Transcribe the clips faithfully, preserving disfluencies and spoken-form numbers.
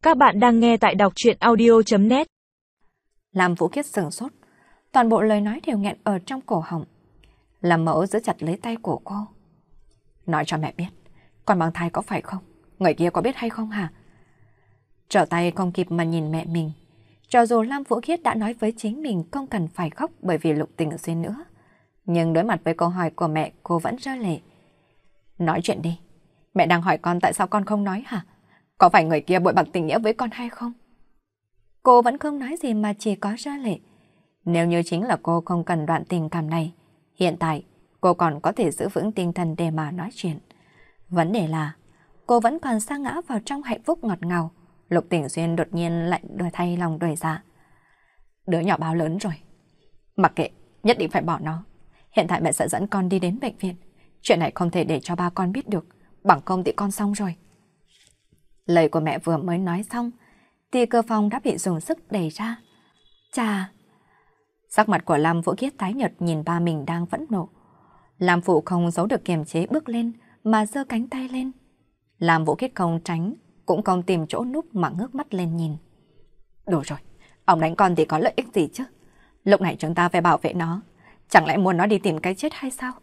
Các bạn đang nghe tại đọc truyện audio chấm net. Làm Vũ Khiết sửng sốt, toàn bộ lời nói đều nghẹn ở trong cổ họng. Làm Mẫu giữ chặt lấy tay của cô. Nói cho mẹ biết, con mang thai có phải không? Người kia có biết hay không hả? Trở tay không kịp mà nhìn mẹ mình. Cho dù Lam Vũ Khiết đã nói với chính mình không cần phải khóc bởi vì Lục Tình Xuyên nữa, nhưng đối mặt với câu hỏi của mẹ, cô vẫn rơi lệ. Nói chuyện đi. Mẹ đang hỏi con tại sao con không nói hả? Có phải người kia bội bạc tình nghĩa với con hay không? Cô vẫn không nói gì mà chỉ có rơi lệ. Nếu như chính là cô không cần đoạn tình cảm này, hiện tại cô còn có thể giữ vững tinh thần để mà nói chuyện. Vấn đề là cô vẫn còn sa ngã vào trong hạnh phúc ngọt ngào. Lục Tình Xuyên đột nhiên lại đổi thay lòng đổi dạ. Đứa nhỏ bao lớn rồi. Mặc kệ, nhất định phải bỏ nó. Hiện tại mẹ sẽ dẫn con đi đến bệnh viện. Chuyện này không thể để cho ba con biết được, bằng không thì con xong rồi. Lời của mẹ vừa mới nói xong, thì cửa phòng đã bị dùng sức đẩy ra. Chà! Sắc mặt của Lam Vũ Khiết tái nhợt nhìn ba mình đang phẫn nộ. Lam Phụ không giấu được kiềm chế bước lên mà giơ cánh tay lên. Lam Vũ Khiết không tránh, cũng không tìm chỗ núp mà ngước mắt lên nhìn. Đủ rồi, ông đánh con thì có lợi ích gì chứ? Lúc này chúng ta phải bảo vệ nó. Chẳng lẽ muốn nó đi tìm cái chết hay sao?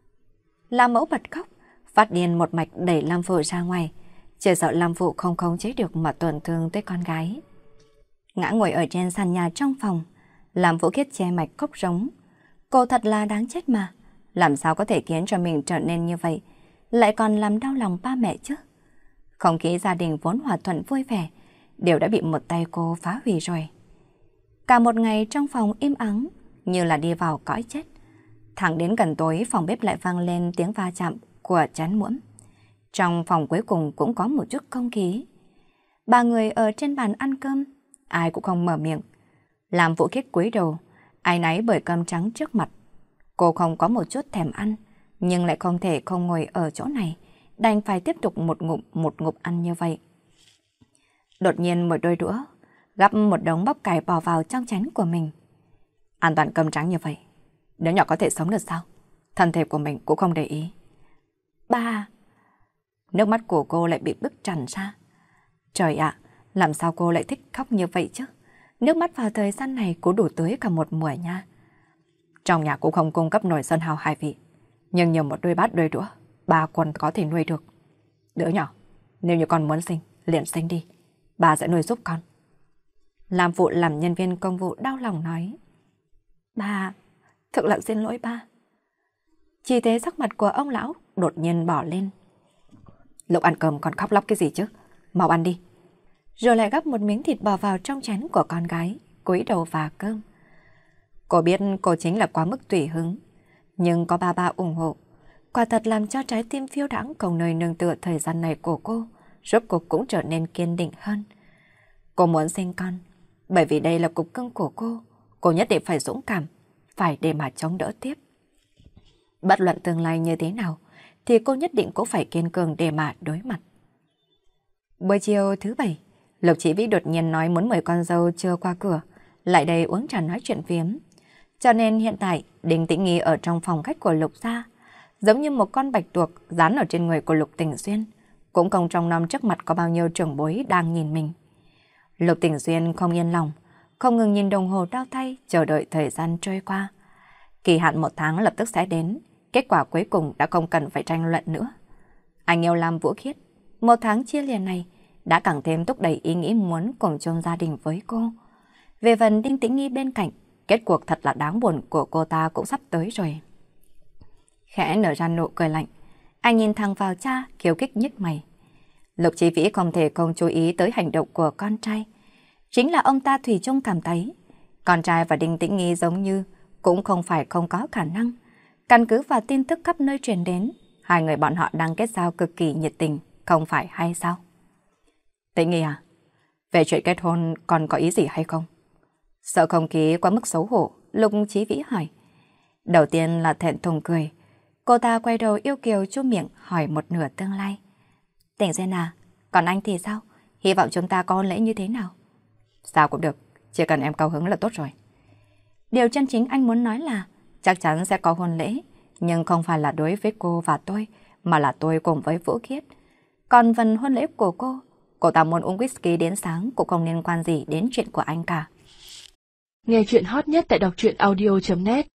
Lam Mẫu bật khóc, phát điên một mạch đẩy Lam Phụ ra ngoài. Chỉ sợ Lam Phụ không khống chế được mà tổn thương tới con gái. Ngã ngồi ở trên sàn nhà trong phòng, Lam Vũ Khiết che mạch khóc rống. Cô thật là đáng chết mà. Làm sao có thể khiến cho mình trở nên như vậy, lại còn làm đau lòng ba mẹ chứ? Không khí gia đình vốn hòa thuận vui vẻ đều đã bị một tay cô phá hủy rồi. Cả một ngày trong phòng im ắng, như là đi vào cõi chết. Thẳng đến gần tối, phòng bếp lại vang lên tiếng va chạm của chén muỗng. Trong phòng cuối cùng cũng có một chút không khí. Ba người ở trên bàn ăn cơm, ai cũng không mở miệng. Làm Vũ Khiết cúi đầu, áy náy bởi cơm trắng trước mặt. Cô không có một chút thèm ăn, nhưng lại không thể không ngồi ở chỗ này, đành phải tiếp tục một ngụm một ngụm ăn như vậy. Đột nhiên một đôi đũa gắp một đống bắp cải bò vào trong chén của mình. An toàn cơm trắng như vậy, đứa nhỏ có thể sống được sao? Thân thể của mình cũng không để ý. Ba! Nước mắt của cô lại bị bứt tràn ra. Trời ạ, làm sao cô lại thích khóc như vậy chứ? Nước mắt vào thời gian này cũng đủ tưới cả một mùa nha. Trong nhà cũng không cung cấp nồi sơn hào hai vị, nhưng nhiều một đôi bát đôi đũa, ba con có thể nuôi được. Đứa nhỏ, nếu như con muốn sinh, liền sinh đi. Bà sẽ nuôi giúp con. Làm Phụ làm nhân viên công vụ đau lòng nói. Ba, thực là xin lỗi ba. Chỉ thế sắc mặt của ông lão đột nhiên bỏ lên. Lúc ăn cơm còn khóc lóc cái gì chứ? Mau ăn đi. Rồi lại gắp một miếng thịt bò vào trong chén của con gái, cúi đầu và cơm. Cô biết cô chính là quá mức tùy hứng, nhưng có ba ba ủng hộ, quả thật làm cho trái tim phiêu đãng cầu nơi nương tựa thời gian này của cô rốt cuộc cũng trở nên kiên định hơn. Cô muốn sinh con, bởi vì đây là cục cưng của cô, cô nhất định phải dũng cảm, phải để mà chống đỡ tiếp. Bất luận tương lai như thế nào, thì cô nhất định cũng phải kiên cường để mà đối mặt. Buổi chiều thứ bảy, Lục Chỉ Vĩ đột nhiên nói muốn mời con dâu chưa qua cửa, lại đây uống trà nói chuyện phiếm. Cho nên hiện tại, Đinh Tĩnh Nghi ở trong phòng khách của Lục gia, giống như một con bạch tuộc dán ở trên người của Lục Tình Xuyên, cũng không trong năm trước mặt có bao nhiêu trưởng bối đang nhìn mình. Lục Tình Xuyên không yên lòng, không ngừng nhìn đồng hồ đao tay, chờ đợi thời gian trôi qua. Kỳ hạn một tháng lập tức sẽ đến, kết quả cuối cùng đã không cần phải tranh luận nữa. Anh yêu Lam Vũ Khiết, một tháng chia liền này đã càng thêm thúc đẩy ý nghĩ muốn cùng chung gia đình với cô. Về phần Đinh Tĩnh Nghi bên cạnh, kết cuộc thật là đáng buồn của cô ta cũng sắp tới rồi. Khẽ nở ra nụ cười lạnh, anh nhìn thẳng vào cha, khiêu khích nhếch mày. Lục Chí Vĩ không thể không chú ý tới hành động của con trai. Chính là ông ta thủy chung cảm thấy con trai và Đinh Tĩnh Nghi giống như cũng không phải không có khả năng. Căn cứ vào tin tức khắp nơi truyền đến, hai người bọn họ đang kết giao cực kỳ nhiệt tình, không phải hay sao? Tĩnh Nghi à, về chuyện kết hôn còn có ý gì hay không? Sợ không khí quá mức xấu hổ, Lục Chí Vĩ hỏi. Đầu tiên là thẹn thùng cười, cô ta quay đầu yêu kiều chu miệng hỏi một nửa tương lai. Tỉnh Duyên à, còn anh thì sao? Hy vọng chúng ta có hôn lễ như thế nào? Sao cũng được, chỉ cần em cao hứng là tốt rồi. Điều chân chính anh muốn nói là chắc chắn sẽ có hôn lễ, nhưng không phải là đối với cô và tôi, mà là tôi cùng với Vũ Khiết. Còn phần hôn lễ của cô, Cô ta muốn uống whisky đến sáng cũng không liên quan gì đến chuyện của anh cả. Nghe chuyện hot nhất tại đọc truyện audio chấm net